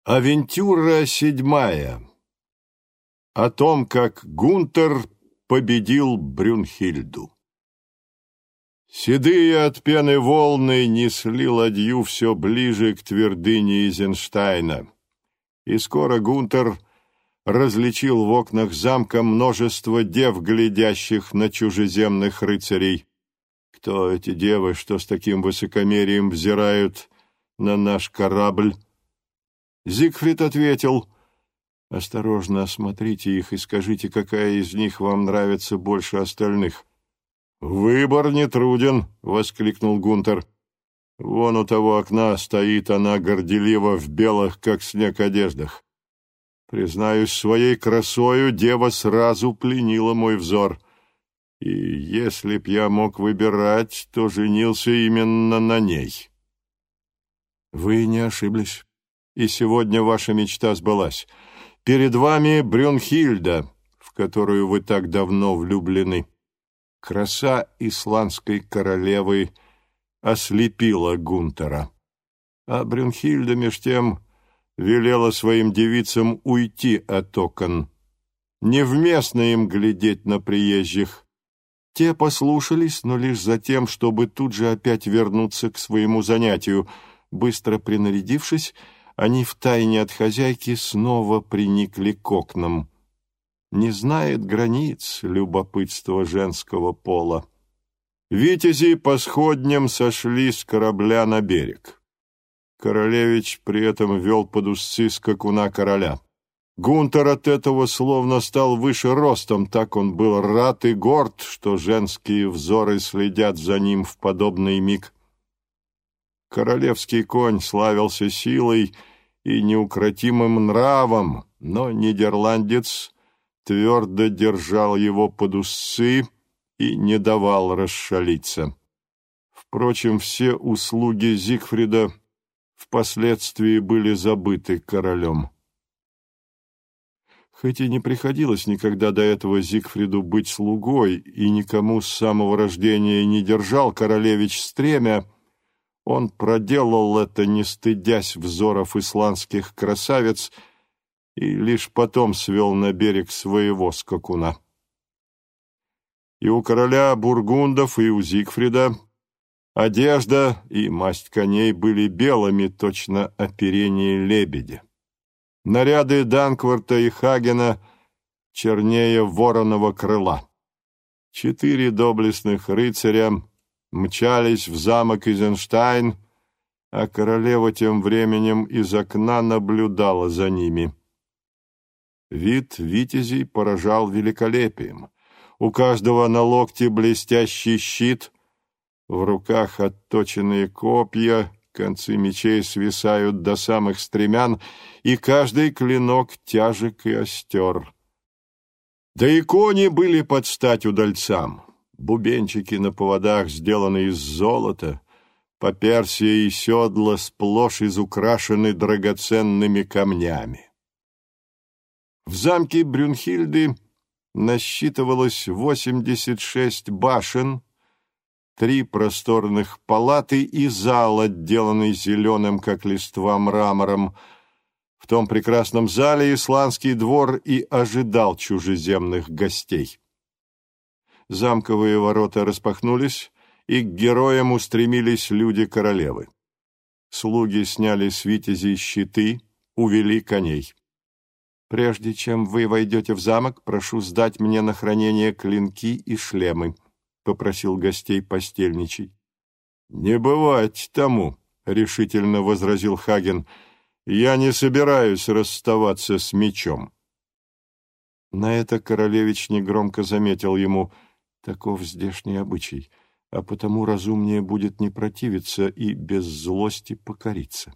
Авентюра 7. О том, как Гунтер победил Брюнхильду. Седые от пены волны несли ладью все ближе к твердыне Изенштайна, и скоро Гунтер различил в окнах замка множество дев, глядящих на чужеземных рыцарей. Кто эти девы, что с таким высокомерием взирают на наш корабль? Зигфрид ответил: «Осторожно осмотрите их и скажите, какая из них вам нравится больше остальных». «Выбор нетруден», — воскликнул Гунтер. «Вон у того окна стоит она горделиво в белых, как снег, одеждах. Признаюсь, своей красою дева сразу пленила мой взор, и если б я мог выбирать, то женился именно на ней». «Вы не ошиблись. И сегодня ваша мечта сбылась. Перед вами Брюнхильда, в которую вы так давно влюблены. Краса исландской королевы ослепила Гунтера. А Брюнхильда меж тем велела своим девицам уйти от окон. Невместно им глядеть на приезжих. Те послушались, но лишь за тем, чтобы тут же опять вернуться к своему занятию. Быстро принарядившись, они втайне от хозяйки снова приникли к окнам. Не знает границ любопытство женского пола. Витязи по сходням сошли с корабля на берег. Королевич при этом вел под узцы скакуна короля. Гунтер от этого словно стал выше ростом, так он был рад и горд, что женские взоры следят за ним в подобный миг. Королевский конь славился силой и неукротимым нравом, но нидерландец твердо держал его под узцы и не давал расшалиться. Впрочем, все услуги Зигфрида впоследствии были забыты королем. Хоть и не приходилось никогда до этого Зигфриду быть слугой, и никому с самого рождения не держал королевич стремя, он проделал это, не стыдясь взоров исландских красавиц, и лишь потом свел на берег своего скакуна. И у короля бургундов, и у Зигфрида одежда и масть коней были белыми, точно оперение лебедя. Наряды Данкварта и Хагена чернее вороного крыла. 4 доблестных рыцаря мчались в замок Изенштайн, а королева тем временем из окна наблюдала за ними. Вид витязей поражал великолепием. У каждого на локте блестящий щит, в руках отточенные копья, концы мечей свисают до самых стремян, и каждый клинок тяжек и остер. Да и кони были под стать удальцам. Бубенчики на поводах сделаны из золота, поперсия и седла сплошь изукрашены драгоценными камнями. В замке Брюнхильды насчитывалось 86 башен, 3 просторных палаты и зал, отделанный зеленым, как листва, мрамором. В том прекрасном зале исландский двор и ожидал чужеземных гостей. Замковые ворота распахнулись, и к героям устремились люди королевы. Слуги сняли с витязей щиты, увели коней. «Прежде чем вы войдете в замок, прошу сдать мне на хранение клинки и шлемы», — попросил гостей постельничий. «Не бывать тому», — решительно возразил Хаген. «Я не собираюсь расставаться с мечом». На это королевич негромко заметил ему: «Таков здешний обычай, а потому разумнее будет не противиться и без злости покориться».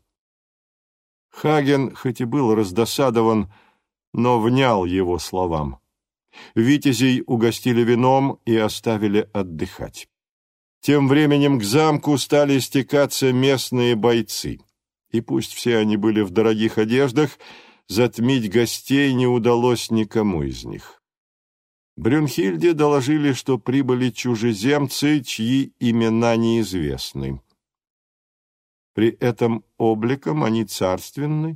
Хаген, хоть и был раздосадован, но внял его словам. Витязей угостили вином и оставили отдыхать. Тем временем к замку стали стекаться местные бойцы, и пусть все они были в дорогих одеждах, затмить гостей не удалось никому из них. Брюнхильде доложили, что прибыли чужеземцы, чьи имена неизвестны. При этом обликом они царственны,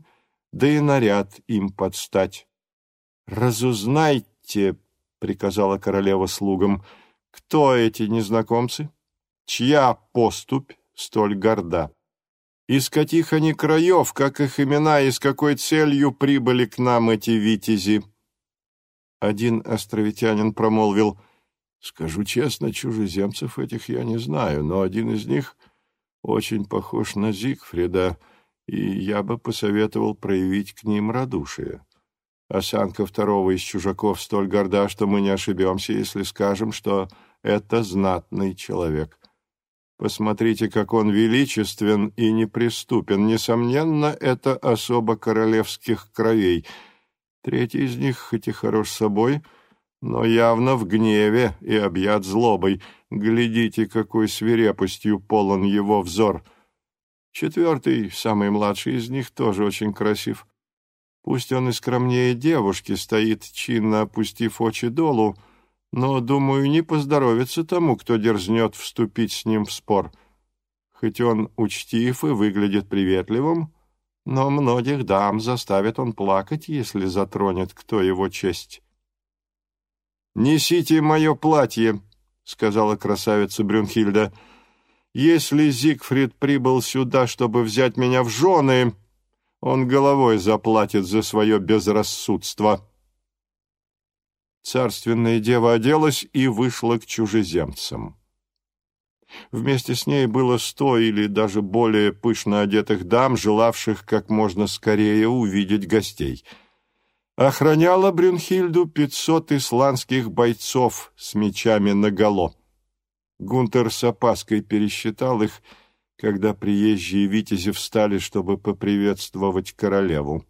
да и наряд им подстать. «Разузнайте», — приказала королева слугам, — «кто эти незнакомцы? Чья поступь столь горда? Из каких они краев, как их имена и с какой целью прибыли к нам эти витязи?» Один островитянин промолвил: «Скажу честно, чужеземцев этих я не знаю, но один из них очень похож на Зигфрида, и я бы посоветовал проявить к ним радушие. Осанка второго из чужаков столь горда, что мы не ошибемся, если скажем, что это знатный человек. Посмотрите, как он величествен и неприступен. Несомненно, это особа королевских кровей. Третий из них, хоть и хорош собой, но явно в гневе и объят злобой. Глядите, какой свирепостью полон его взор. Четвертый, самый младший из них, тоже очень красив. Пусть он и скромнее девушки, стоит, чинно опустив очи долу, но, думаю, не поздоровится тому, кто дерзнет вступить с ним в спор. Хоть он учтив и выглядит приветливым, но многих дам заставит он плакать, если затронет кто его честь. «Несите мое платье», — сказала красавица Брюнхильда. «Если Зигфрид прибыл сюда, чтобы взять меня в жены, он головой заплатит за свое безрассудство». Царственная дева оделась и вышла к чужеземцам. Вместе с ней было 100 или даже более пышно одетых дам, желавших как можно скорее увидеть гостей. Охраняла Брюнхильду 500 исландских бойцов с мечами наголо. Гунтер с опаской пересчитал их, когда приезжие витязи встали, чтобы поприветствовать королеву.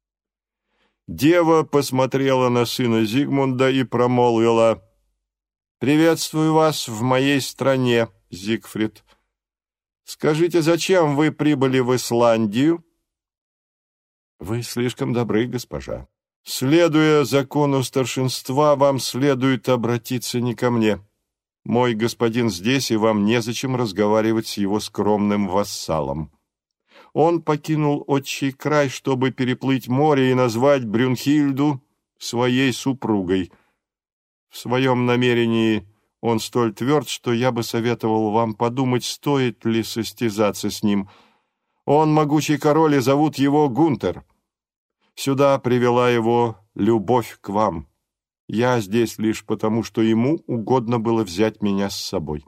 Дева посмотрела на сына Зигмунда и промолвила: «Приветствую вас в моей стране, Зигфрид. Скажите, зачем вы прибыли в Исландию?» «Вы слишком добры, госпожа. Следуя закону старшинства, вам следует обратиться не ко мне. Мой господин здесь, и вам незачем разговаривать с его скромным вассалом. Он покинул отчий край, чтобы переплыть море и назвать Брюнхильду своей супругой. В своем намерении он столь тверд, что я бы советовал вам подумать, стоит ли состязаться с ним. Он могучий король, и зовут его Гунтер. Сюда привела его любовь к вам. Я здесь лишь потому, что ему угодно было взять меня с собой».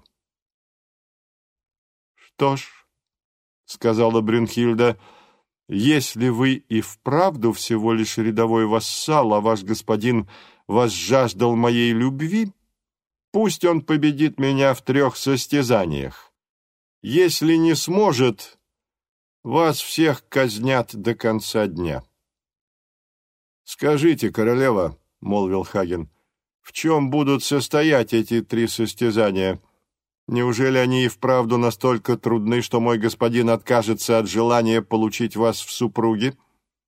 «Что ж», — сказала Брюнхильда, — «если вы и вправду всего лишь рядовой вассал, а ваш господин возжаждал моей любви, пусть он победит меня в 3 состязаниях. Если не сможет, вас всех казнят до конца дня». «Скажите, королева, — молвил Хаген, — в чем будут состоять эти 3 состязания? Неужели они и вправду настолько трудны, что мой господин откажется от желания получить вас в супруги?»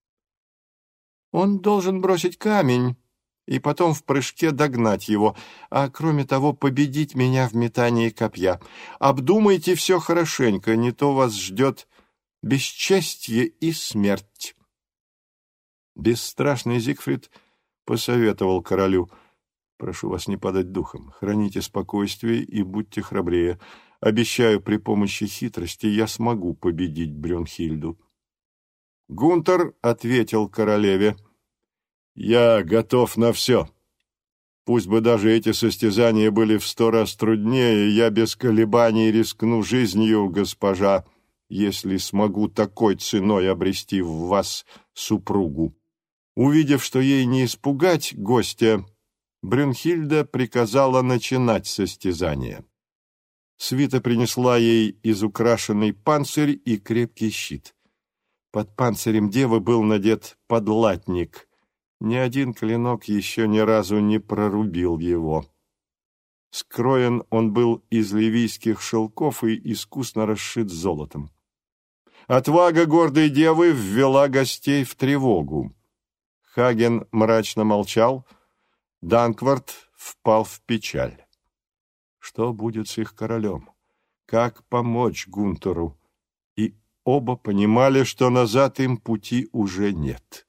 «Он должен бросить камень и потом в прыжке догнать его, а кроме того победить меня в метании копья. Обдумайте все хорошенько, не то вас ждет бесчестье и смерть». Бесстрашный Зигфрид посоветовал королю: «Прошу вас не падать духом, храните спокойствие и будьте храбрее. Обещаю, при помощи хитрости я смогу победить Брюнхильду». Гунтер ответил королеве: «Я готов на все. Пусть бы даже эти состязания были в 100 раз труднее, я без колебаний рискну жизнью, госпожа, если смогу такой ценой обрести в вас супругу». Увидев, что ей не испугать гостя, Брюнхильда приказала начинать состязание. Свита принесла ей изукрашенный панцирь и крепкий щит. Под панцирем девы был надет подлатник. Ни один клинок еще ни разу не прорубил его. Скроен он был из ливийских шелков и искусно расшит золотом. Отвага гордой девы ввела гостей в тревогу. Хаген мрачно молчал, Данквард впал в печаль. Что будет с их королем? Как помочь Гунтеру? И оба понимали, что назад им пути уже нет.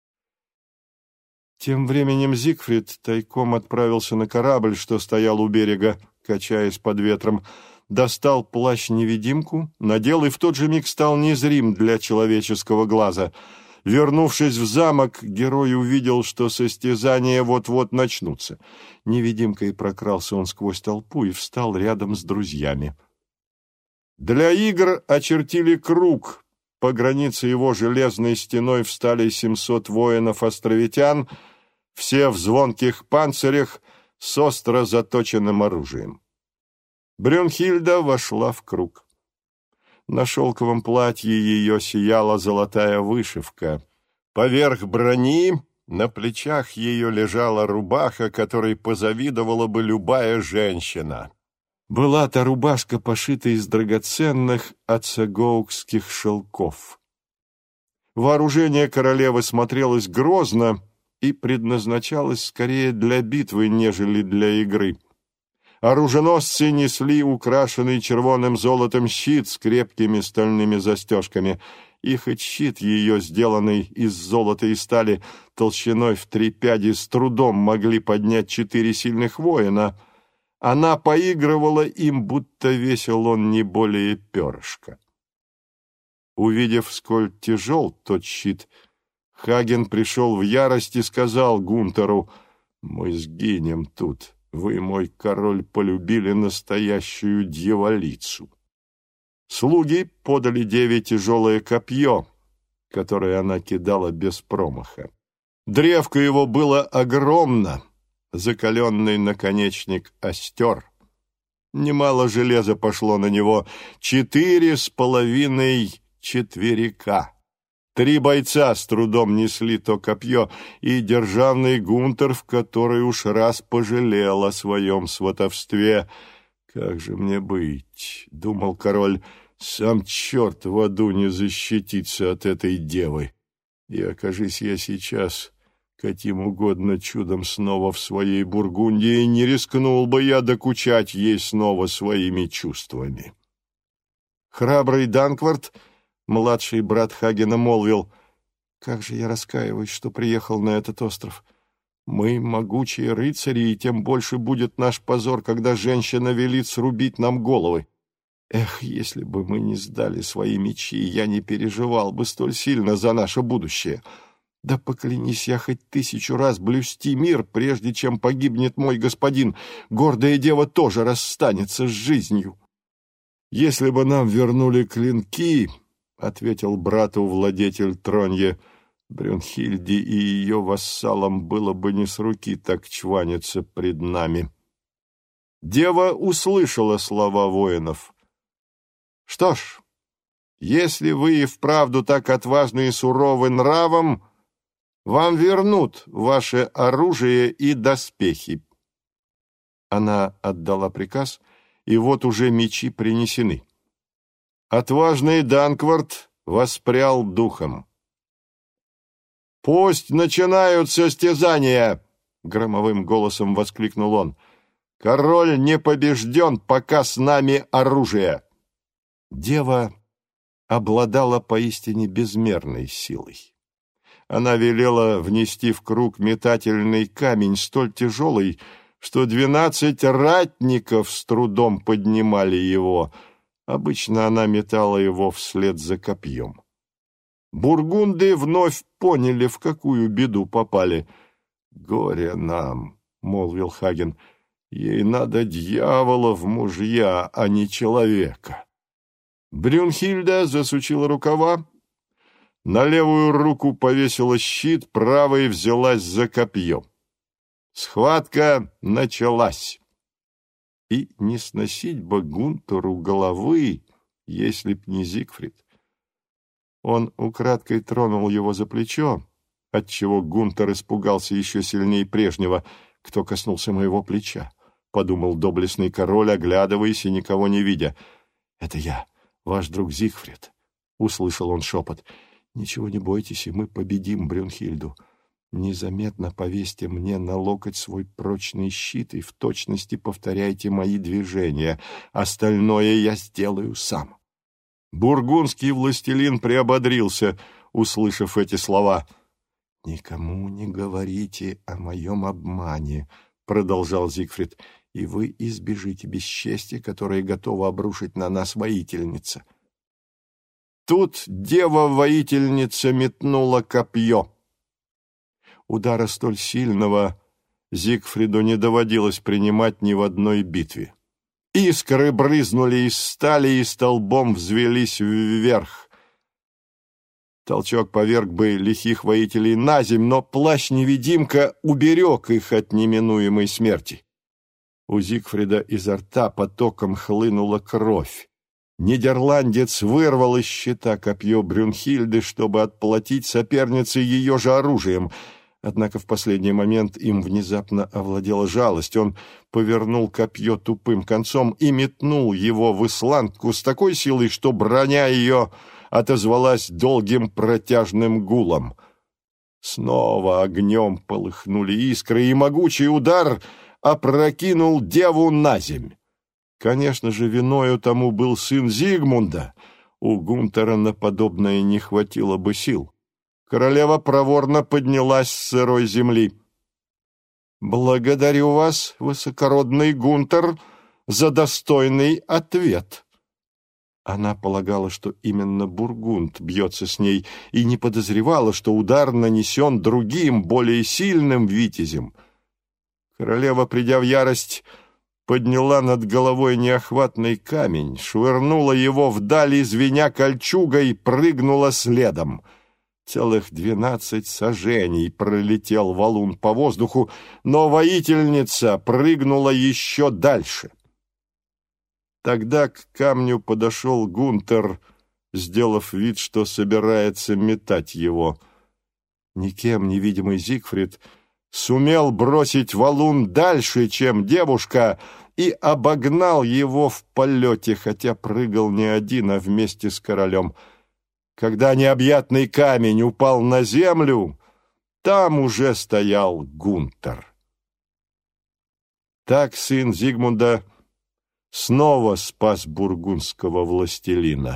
Тем временем Зигфрид тайком отправился на корабль, что стоял у берега, качаясь под ветром, достал плащ-невидимку, надел и в тот же миг стал незрим для человеческого глаза. Вернувшись в замок, герой увидел, что состязания вот-вот начнутся. Невидимкой прокрался он сквозь толпу и встал рядом с друзьями. Для игр очертили круг. По границе его железной стеной встали 700 воинов-островитян, все в звонких панцирях с остро заточенным оружием. Брюнхильда вошла в круг. На шелковом платье ее сияла золотая вышивка. Поверх брони на плечах ее лежала рубаха, которой позавидовала бы любая женщина. Была та рубашка пошита из драгоценных ацегоукских шелков. Вооружение королевы смотрелось грозно и предназначалось скорее для битвы, нежели для игры. Оруженосцы несли украшенный червоным золотом щит с крепкими стальными застежками. И хоть щит ее, сделанный из золота и стали, толщиной в 3 пяди, с трудом могли поднять 4 сильных воина, она поигрывала им, будто весил он не более перышка. Увидев, сколь тяжел тот щит, Хаген пришел в ярость и сказал Гунтеру: «Мы сгинем тут. Вы, мой король, полюбили настоящую дьяволицу». Слуги подали деве тяжелое копье, которое она кидала без промаха. Древко его было огромно, закаленный наконечник остер. Немало железа пошло на него, 4,5 четверика. 3 бойца с трудом несли то копье, и державный Гунтер, в который уж раз пожалел о своем сватовстве. «Как же мне быть?» — думал король. «Сам черт в аду не защитится от этой девы. И окажись я сейчас каким угодно чудом снова в своей Бургундии, не рискнул бы я докучать ей снова своими чувствами». Храбрый Данквард, младший брат Хагена, молвил: «Как же я раскаиваюсь, что приехал на этот остров. Мы могучие рыцари, и тем больше будет наш позор, когда женщина велит срубить нам головы. Эх, если бы мы не сдали свои мечи, я не переживал бы столь сильно за наше будущее. Да поклянись я хоть 1000 раз блюсти мир, прежде чем погибнет мой господин, гордая дева тоже расстанется с жизнью». «Если бы нам вернули клинки, — ответил брату владетель Тронье, — Брюнхильде и ее вассалам было бы не с руки так чваниться пред нами». Дева услышала слова воинов. «Что ж, если вы и вправду так отважны и суровы нравом, вам вернут ваше оружие и доспехи». Она отдала приказ, и вот уже мечи принесены. Отважный Данквард воспрял духом. «Пусть начинают состязания!» — громовым голосом воскликнул он. «Король не побежден, пока с нами оружие!» Дева обладала поистине безмерной силой. Она велела внести в круг метательный камень, столь тяжелый, что 12 ратников с трудом поднимали его. Обычно она метала его вслед за копьем. Бургунды вновь поняли, в какую беду попали. «Горе нам», — молвил Хаген, — «ей надо дьявола в мужья, а не человека». Брюнхильда засучила рукава, на левую руку повесила щит, правой взялась за копье. Схватка началась. И не сносить бы Гунтеру головы, если б не Зигфрид. Он украдкой тронул его за плечо, отчего Гунтер испугался еще сильнее прежнего. «Кто коснулся моего плеча?» — подумал доблестный король, оглядываясь и никого не видя. «Это я, ваш друг Зигфрид», — услышал он шепот. «Ничего не бойтесь, и мы победим Брюнхильду. Незаметно повесьте мне на локоть свой прочный щит и в точности повторяйте мои движения. Остальное я сделаю сам». Бургундский властелин приободрился, услышав эти слова. «Никому не говорите о моем обмане», — продолжал Зигфрид, «и вы избежите бесчестия, которое готова обрушить на нас воительница». Тут дева-воительница метнула копье. Удара столь сильного Зигфриду не доводилось принимать ни в одной битве. Искры брызнули из стали и столбом взвелись вверх. Толчок поверг бы лихих воителей на земь, но плащ-невидимка уберег их от неминуемой смерти. У Зигфрида изо рта потоком хлынула кровь. Нидерландец вырвал из щита копье Брюнхильды, чтобы отплатить сопернице ее же оружием. Однако в последний момент им внезапно овладела жалость. Он повернул копье тупым концом и метнул его в исландку с такой силой, что броня ее отозвалась долгим протяжным гулом. Снова огнем полыхнули искры, и могучий удар опрокинул деву на земь. Конечно же, виною тому был сын Зигмунда. У Гунтера на подобное не хватило бы сил. Королева проворно поднялась с сырой земли. «Благодарю вас, высокородный Гунтер, за достойный ответ». Она полагала, что именно Бургунд бьется с ней, и не подозревала, что удар нанесен другим, более сильным витязем. Королева, придя в ярость, подняла над головой неохватный камень, швырнула его вдали, звеня кольчугой, прыгнула следом. Целых 12 саженей пролетел валун по воздуху, но воительница прыгнула еще дальше. Тогда к камню подошел Гунтер, сделав вид, что собирается метать его. Никем невидимый Зигфрид сумел бросить валун дальше, чем девушка, и обогнал его в полете, хотя прыгал не один, а вместе с королем. Когда необъятный камень упал на землю, там уже стоял Гунтер. Так сын Зигмунда снова спас бургундского властелина.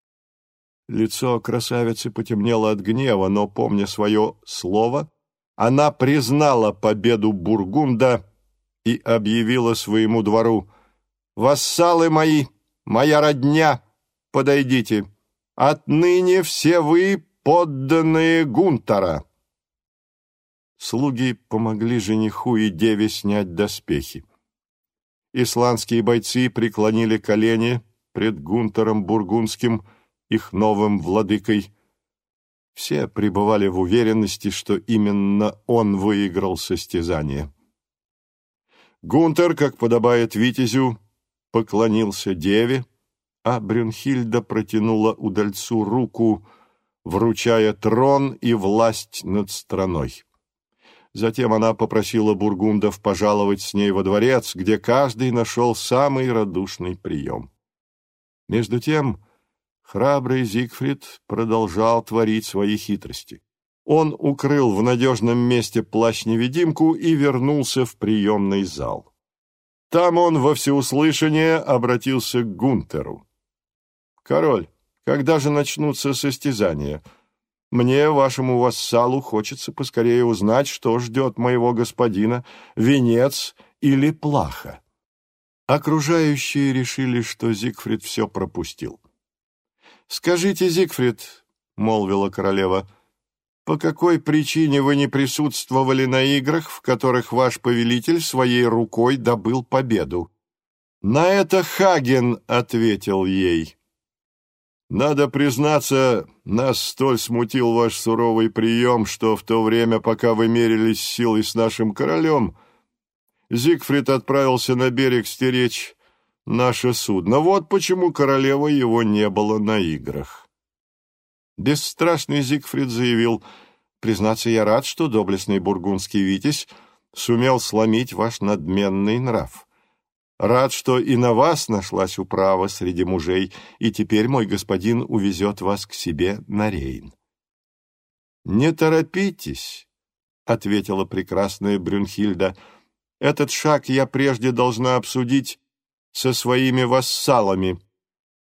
Лицо красавицы потемнело от гнева, но, помня свое слово, она признала победу Бургунда и объявила своему двору: «Вассалы мои, моя родня, подойдите! Отныне все вы подданные Гунтера». Слуги помогли жениху и деве снять доспехи. Исландские бойцы преклонили колени пред Гунтером Бургундским, их новым владыкой. Все пребывали в уверенности, что именно он выиграл состязание. Гунтер, как подобает витязю, поклонился деве, а Брюнхильда протянула удальцу руку, вручая трон и власть над страной. Затем она попросила бургундов пожаловать с ней во дворец, где каждый нашел самый радушный прием. Между тем храбрый Зигфрид продолжал творить свои хитрости. Он укрыл в надежном месте плащ-невидимку и вернулся в приемный зал. Там он во всеуслышание обратился к Гунтеру. «Король, когда же начнутся состязания? Мне, вашему вассалу, хочется поскорее узнать, что ждет моего господина, венец или плаха». Окружающие решили, что Зигфрид все пропустил. «Скажите, Зигфрид, — молвила королева, — по какой причине вы не присутствовали на играх, в которых ваш повелитель своей рукой добыл победу?» На это Хаген ответил ей: «Надо признаться, нас столь смутил ваш суровый прием, что в то время, пока вы мерились силой с нашим королем, Зигфрид отправился на берег стеречь наше судно. Вот почему королева его не было на играх». Бесстрашный Зигфрид заявил: «Признаться, я рад, что доблестный бургундский витязь сумел сломить ваш надменный нрав. Рад, что и на вас нашлась управа среди мужей, и теперь мой господин увезет вас к себе на Рейн». «Не торопитесь», — ответила прекрасная Брюнхильда, — «этот шаг я прежде должна обсудить со своими вассалами».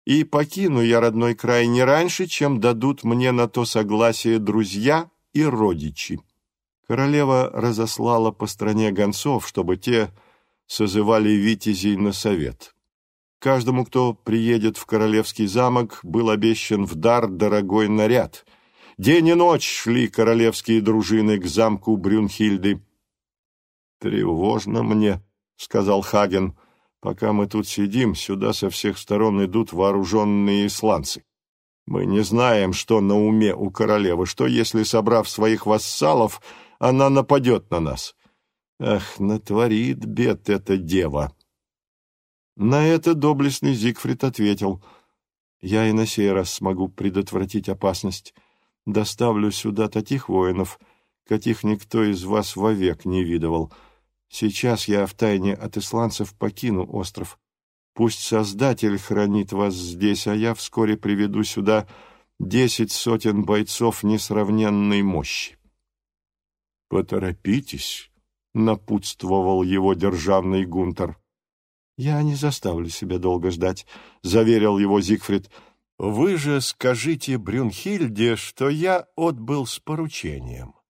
и покину я родной край не раньше, чем дадут мне на то согласие друзья и родичи». Королева разослала по стране гонцов, чтобы те созывали витязей на совет. Каждому, кто приедет в королевский замок, был обещан в дар дорогой наряд. День и ночь шли королевские дружины к замку Брюнхильды. «Тревожно мне», — сказал Хаген. «Пока мы тут сидим, сюда со всех сторон идут вооруженные исландцы. Мы не знаем, что на уме у королевы, что, если, собрав своих вассалов, она нападет на нас. Ах, натворит бед эта дева!» На это доблестный Зигфрид ответил: «Я и на сей раз смогу предотвратить опасность. Доставлю сюда таких воинов, каких никто из вас вовек не видывал. Сейчас я втайне от исландцев покину остров. Пусть Создатель хранит вас здесь, а я вскоре приведу сюда 10 сотен бойцов несравненной мощи». «Поторопитесь», — напутствовал его державный Гунтер. «Я не заставлю себя долго ждать», — заверил его Зигфрид. «Вы же скажите Брюнхильде, что я отбыл с поручением.